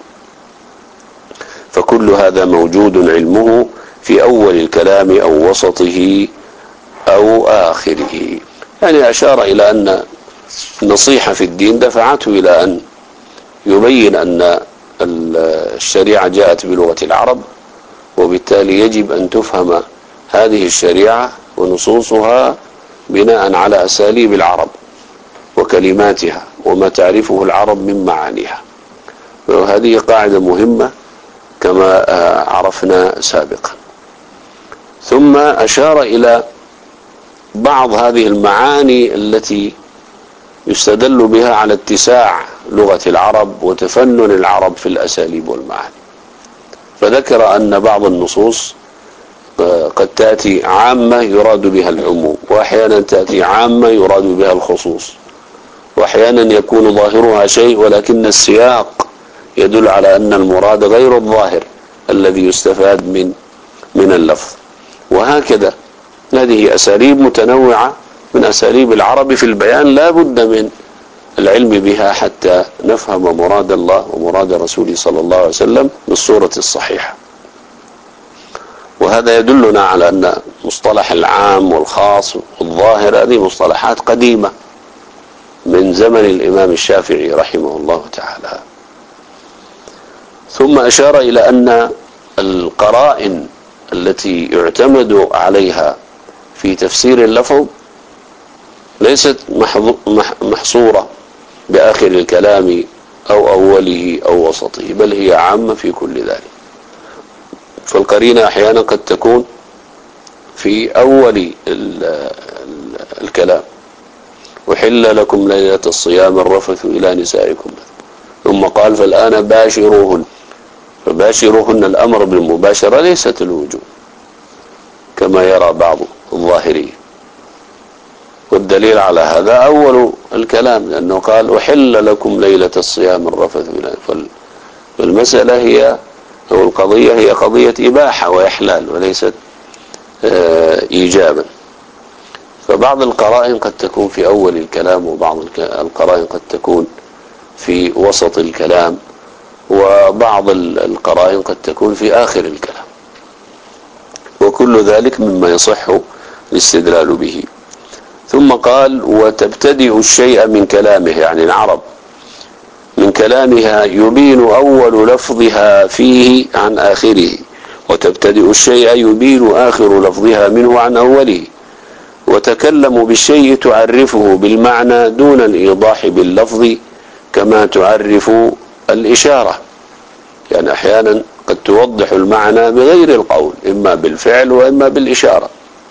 فكل هذا موجود علمه في أول الكلام أو وسطه أو آخره. يعني أشار إلى أن النصيحة في الدين دفعته إلى أن يبين أن الشريعة جاءت بلغة العرب، وبالتالي يجب أن تفهم هذه الشريعة ونصوصها بناء على أساليب العرب وكلماتها وما تعرفه العرب من معانيها، وهذه قاعدة مهمة كما عرفنا سابقا. ثم أشار إلى بعض هذه المعاني التي يستدل بها على اتساع لغة العرب وتفنن العرب في الأساليب والمعاني، فذكر أن بعض النصوص قد تأتي عامة يراد بها العموم، وأحيانا تأتي عامة يراد بها الخصوص، وأحيانا يكون ظاهرها شيء ولكن السياق يدل على أن المراد غير الظاهر الذي يستفاد من من اللفظ، وهكذا. هذه أساليب متنوعة من أساليب العرب في البيان لا بد من العلم بها حتى نفهم مراد الله ومراد رسوله صلى الله عليه وسلم بالصورة الصحيحة. وهذا يدلنا على أن مصطلح العام والخاص والظاهر هذه مصطلحات قديمة من زمن الإمام الشافعي رحمه الله تعالى. ثم أشار إلى أن القرائن التي يعتمد عليها في تفسير اللفظ ليست محصورة بآخر الكلام أو أوله أو وسطه، بل هي عامة في كل ذلك. فالقرينة أحيانا قد تكون في أول الكلام: أحل لكم ليلة الصيام الرفث إلى نسائكم، ثم قال فالآن باشروهن، فباشروهن الأمر بالمباشرة ليست الوجوب كما يرى بعض الظاهرين، والدليل على هذا أول الكلام، لأنه قال أحل لكم ليلة الصيام الرفث إلى، فالمسألة هي أو القضية هي قضية إباحة وإحلال وليست إيجابا. فبعض القرائن قد تكون في أول الكلام، وبعض القرائن قد تكون في وسط الكلام، وبعض القرائن قد تكون في آخر الكلام، وكل ذلك مما يصح الاستدلال به. ثم قال وتبتدئ الشيء من كلامه، يعني العرب من كلامها يبين أول لفظها فيه عن آخره، وتبتدئ الشيء يبين آخر لفظها منه عن أوله، وتكلم بالشيء تعرفه بالمعنى دون الإيضاح باللفظ كما تعرف الإشارة، يعني أحيانا قد توضح المعنى بغير القول، إما بالفعل وإما بالإشارة.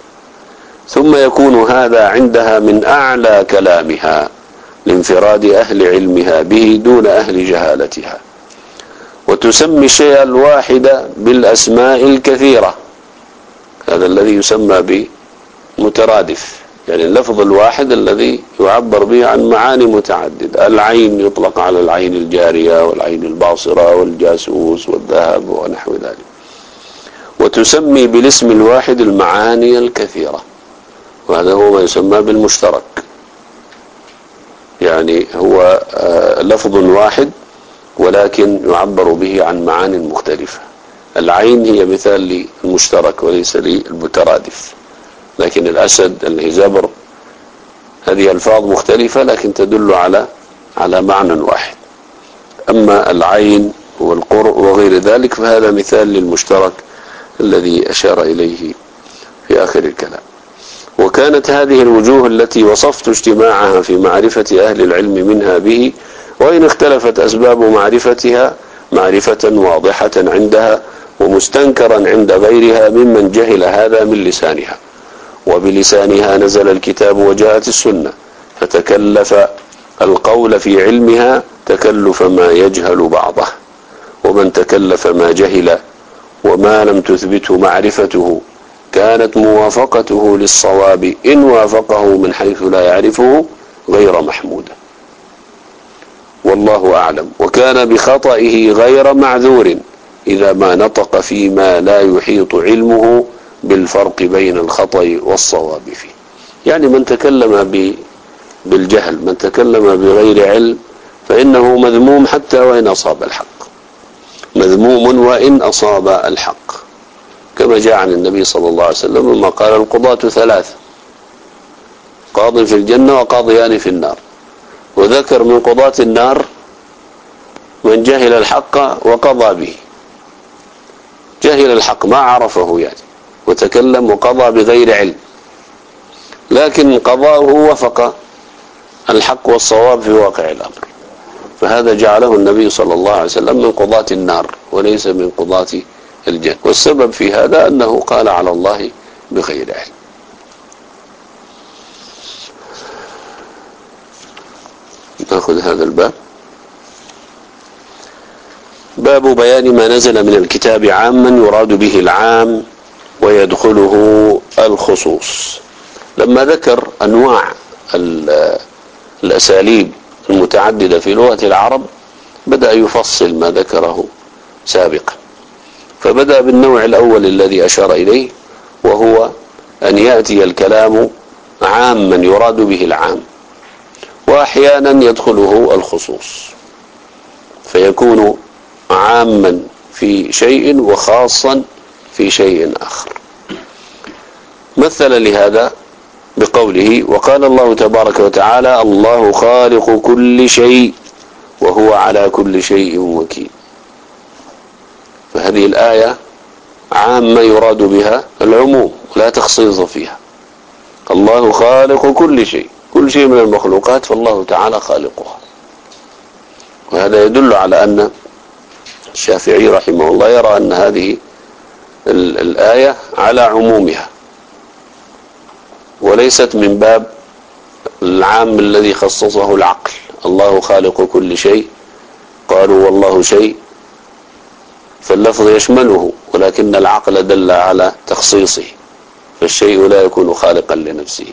ثم يكون هذا عندها من أعلى كلامها لانفراد أهل علمها به دون أهل جهالتها، وتسمي الشيء الواحد بالأسماء الكثيرة، هذا الذي يسمى بمترادف، يعني اللفظ الواحد الذي يعبر به عن معاني متعددة. العين يطلق على العين الجارية والعين الباصرة والجاسوس والذهب ونحو ذلك، وتسمي بالاسم الواحد المعاني الكثيرة، وهذا هو ما يسمى بالمشترك، يعني هو لفظ واحد ولكن يعبر به عن معان مختلفة. العين هي مثال للمشترك وليس للمترادف، لكن الأسد، الهزبر، هذه ألفاظ مختلفة لكن تدل على على معنى واحد. أما العين والقرء وغير ذلك فهذا مثال للمشترك الذي أشار إليه في آخر الكلام. وكانت هذه الوجوه التي وصفت اجتماعها في معرفة أهل العلم منها به، وإن اختلفت أسباب معرفتها معرفة واضحة عندها ومستنكرا عند غيرها ممن جهل هذا من لسانها. وبلسانها نزل الكتاب وجاءت السنة، فتكلف القول في علمها تكلف ما يجهل بعضه. ومن تكلف ما جهل وما لم تثبته معرفته كانت موافقته للصواب إن وافقه من حيث لا يعرفه غير محمودة، والله أعلم. وكان بخطئه غير معذور إذا ما نطق فيما لا يحيط علمه بالفرق بين الخطأ والصواب فيه. يعني من تكلم بالجهل، من تكلم بغير علم، فإنه مذموم حتى وإن أصاب الحق، مذموم وإن أصاب الحق، كما جاء عن النبي صلى الله عليه وسلم لما قال القضاة ثلاثة: قاض في الجنة وقاضيان في النار. وذكر من قضاة النار من جهل الحق وقضى به، جهل الحق ما عرفه يعني، وتكلم وقضى بغير علم، لكن قضاؤه وفق الحق والصواب في واقع الأمر، فهذا جعله النبي صلى الله عليه وسلم من قضاة النار وليس من قضاة الجنة. والسبب في هذا أنه قال على الله بغير علم. نأخذ هذا الباب. باب بيان ما نزل من الكتاب عاما يراد به العام ويدخله الخصوص. لما ذكر أنواع الأساليب المتعددة في لغة العرب بدأ يفصل ما ذكره سابقا، فبدأ بالنوع الأول الذي أشار إليه، وهو أن يأتي الكلام عاما يراد به العام، وأحيانا يدخله الخصوص، فيكون عاما في شيء وخاصا في شيء آخر. مثل لهذا بقوله: وقال الله تبارك وتعالى: الله خالق كل شيء وهو على كل شيء وكيل. فهذه الآية عامة يراد بها العموم ولا تخصيص فيها. الله خالق كل شيء، كل شيء من المخلوقات فالله تعالى خالقها. وهذا يدل على أن الشافعي رحمه الله يرى أن هذه الآية على عمومها وليست من باب العام الذي خصصه العقل. الله خالق كل شيء، قالوا والله شيء، فاللفظ يشمله، ولكن العقل دل على تخصيصه، فالشيء لا يكون خالقا لنفسه.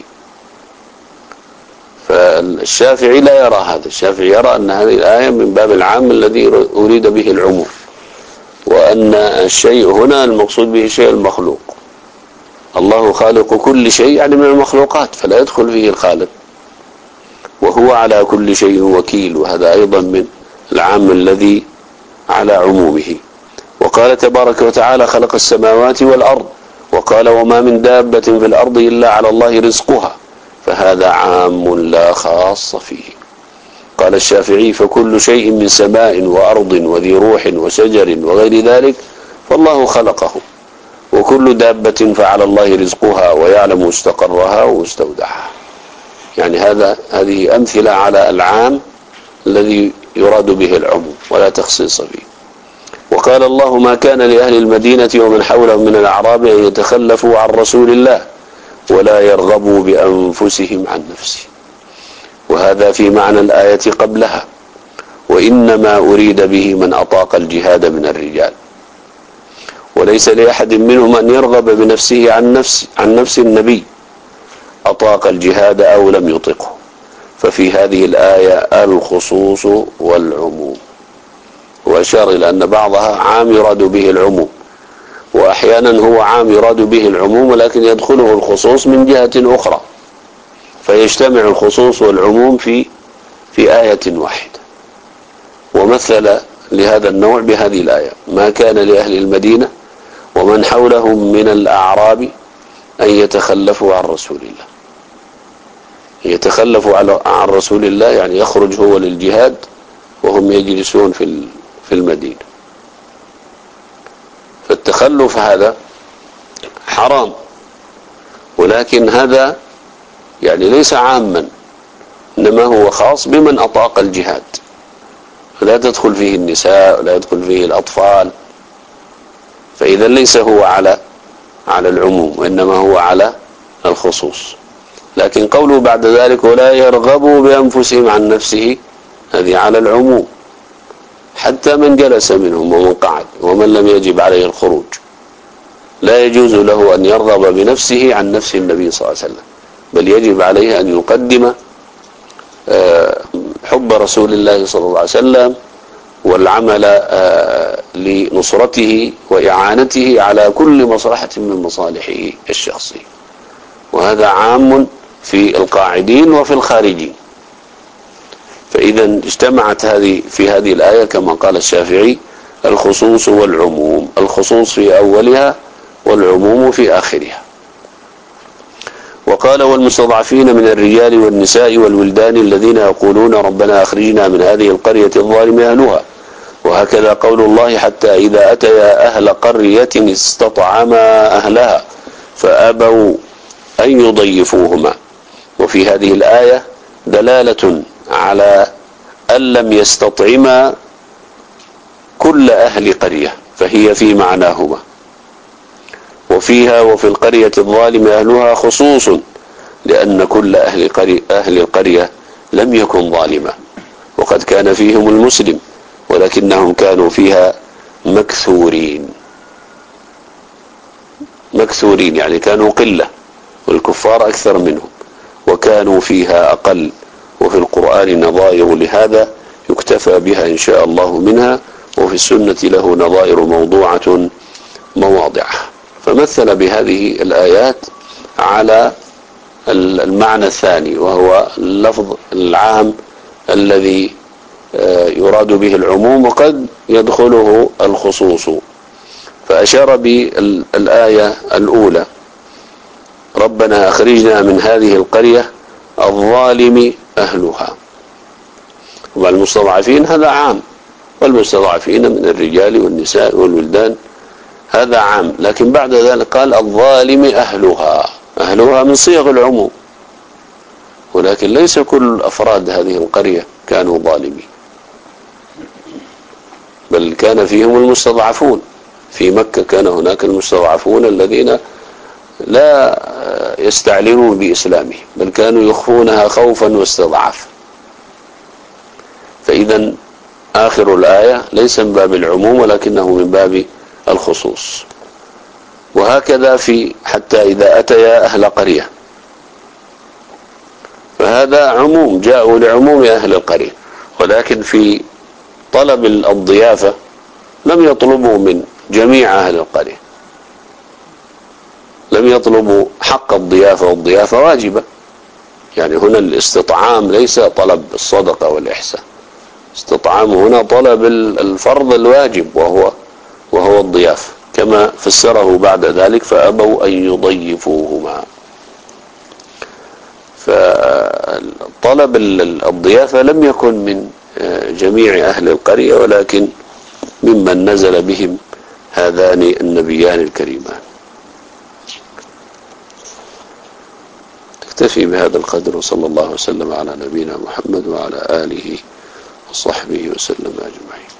فالشافعي لا يرى هذا، الشافعي يرى أن هذه الآية من باب العام الذي أريد به العموم، وأن الشيء هنا المقصود به شيء المخلوق. الله خالق كل شيء يعني من المخلوقات، فلا يدخل فيه الخالق. وهو على كل شيء وكيل، وهذا أيضا من العام الذي على عمومه. وقال تبارك وتعالى: خلق السماوات والأرض، وقال: وما من دابة في الأرض إلا على الله رزقها، فهذا عام لا خاص فيه. قال الشافعي: فكل شيء من سماء وأرض وذي روح وشجر وغير ذلك فالله خلقه، وكل دابة فعلى الله رزقها ويعلم مستقرها ومستودعها. يعني هذا هذه أمثلة على العام الذي يراد به العموم ولا تخصيص فيه. وقال الله: ما كان لأهل المدينة ومن حولهم من الأعراب أن يتخلفوا عن رسول الله ولا يرغبوا بأنفسهم عن نفسه. وهذا في معنى الآية قبلها: وإنما أريد به من أطاق الجهاد من الرجال، وليس لأحد منهم أن يرغب بنفسه عن نفس عن نفس النبي أطاق الجهاد أو لم يطقه. ففي هذه الآية الخصوص والعموم. وأشار إلى أن بعضها عام يراد به العموم، وأحيانا هو عام يراد به العموم ولكن يدخله الخصوص من جهة أخرى، فيجتمع الخصوص والعموم في في آية واحدة. ومثل لهذا النوع بهذه الآية: ما كان لأهل المدينة ومن حولهم من الأعراب أن يتخلفوا عن رسول الله. يتخلفوا عن رسول الله يعني يخرج هو للجهاد وهم يجلسون في في المدينة. فالتخلف هذا حرام، ولكن هذا يعني ليس عاما، إنما هو خاص بمن أطاق الجهاد، لا تدخل فيه النساء ولا يدخل فيه الأطفال، فإذا ليس هو على على العموم وإنما هو على الخصوص. لكن قوله بعد ذلك ولا يرغبوا بأنفسهم عن نفسه، هذه على العموم، حتى من جلس منهم ومن قعد ومن لم يجب عليه الخروج لا يجوز له أن يرغب بنفسه عن نفس النبي صلى الله عليه وسلم، بل يجب عليه أن يقدم حب رسول الله صلى الله عليه وسلم والعمل لنصرته وإعانته على كل مصلحة من مصالحه الشخصية. وهذا عام في القاعدين وفي الخارجين. فإذا اجتمعت هذه في هذه الآية كما قال الشافعي الخصوص والعموم، الخصوص في أولها والعموم في آخرها. وقال والمستضعفين من الرجال والنساء والولدان الذين يقولون ربنا أخرجنا من هذه القرية الظالم أهلها. وهكذا قول الله حتى إذا أتيا أهل قرية استطعما أهلها فأبوا أن يضيفوهما. وفي هذه الآية دلالة على أن لم يستطعما كل أهل قرية، فهي في معناهما. وفيها وفي القرية الظالم أهلها خصوص، لأن كل أهل, قرية أهل القرية لم يكن ظالما، وقد كان فيهم المسلم ولكنهم كانوا فيها مكثورين مكثورين يعني كانوا قلة والكفار أكثر منهم، وكانوا فيها أقل. وفي القرآن نظائر لهذا يكتفى بها إن شاء الله منها، وفي السنة له نظائر موضوعة مواضعه. فمثل بهذه الآيات على المعنى الثاني، وهو اللفظ العام الذي يراد به العموم وقد يدخله الخصوص. فأشار بالآية الأولى ربنا أخرجنا من هذه القرية الظالم أهلها، والمستضعفين هذا عام، والمستضعفين من الرجال والنساء والولدان هذا عام، لكن بعد ذلك قال الظالم أهلها. أهلها من صيغ العموم، ولكن ليس كل أفراد هذه القرية كانوا ظالمين، بل كان فيهم المستضعفون. في مكة كان هناك المستضعفون الذين لا يستعلنون بإسلامهم، بل كانوا يخفونها خوفا واستضعافا. فإذا آخر الآية ليس من باب العموم ولكنه من باب الخصوص. وهكذا في حتى إذا أتيا أهل قرية، فهذا عموم، جاءوا لعموم أهل القرية، ولكن في طلب الضيافة لم يطلبوا من جميع أهل القرية، لم يطلبوا حق الضيافة، والضيافة واجبة. يعني هنا الاستطعام ليس طلب الصدقة والإحسان، استطعام هنا طلب الفرض الواجب وهو وهو الضيافة، كما فسره بعد ذلك فأبوا أن يضيفوهما. فطلب الضيافة لم يكن من جميع أهل القرية، ولكن ممن نزل بهم هذان النبيان الكريمان. اكتفي بهذا القدر، وصلى الله وسلم على نبينا محمد وعلى آله وصحبه وسلم أجمعين.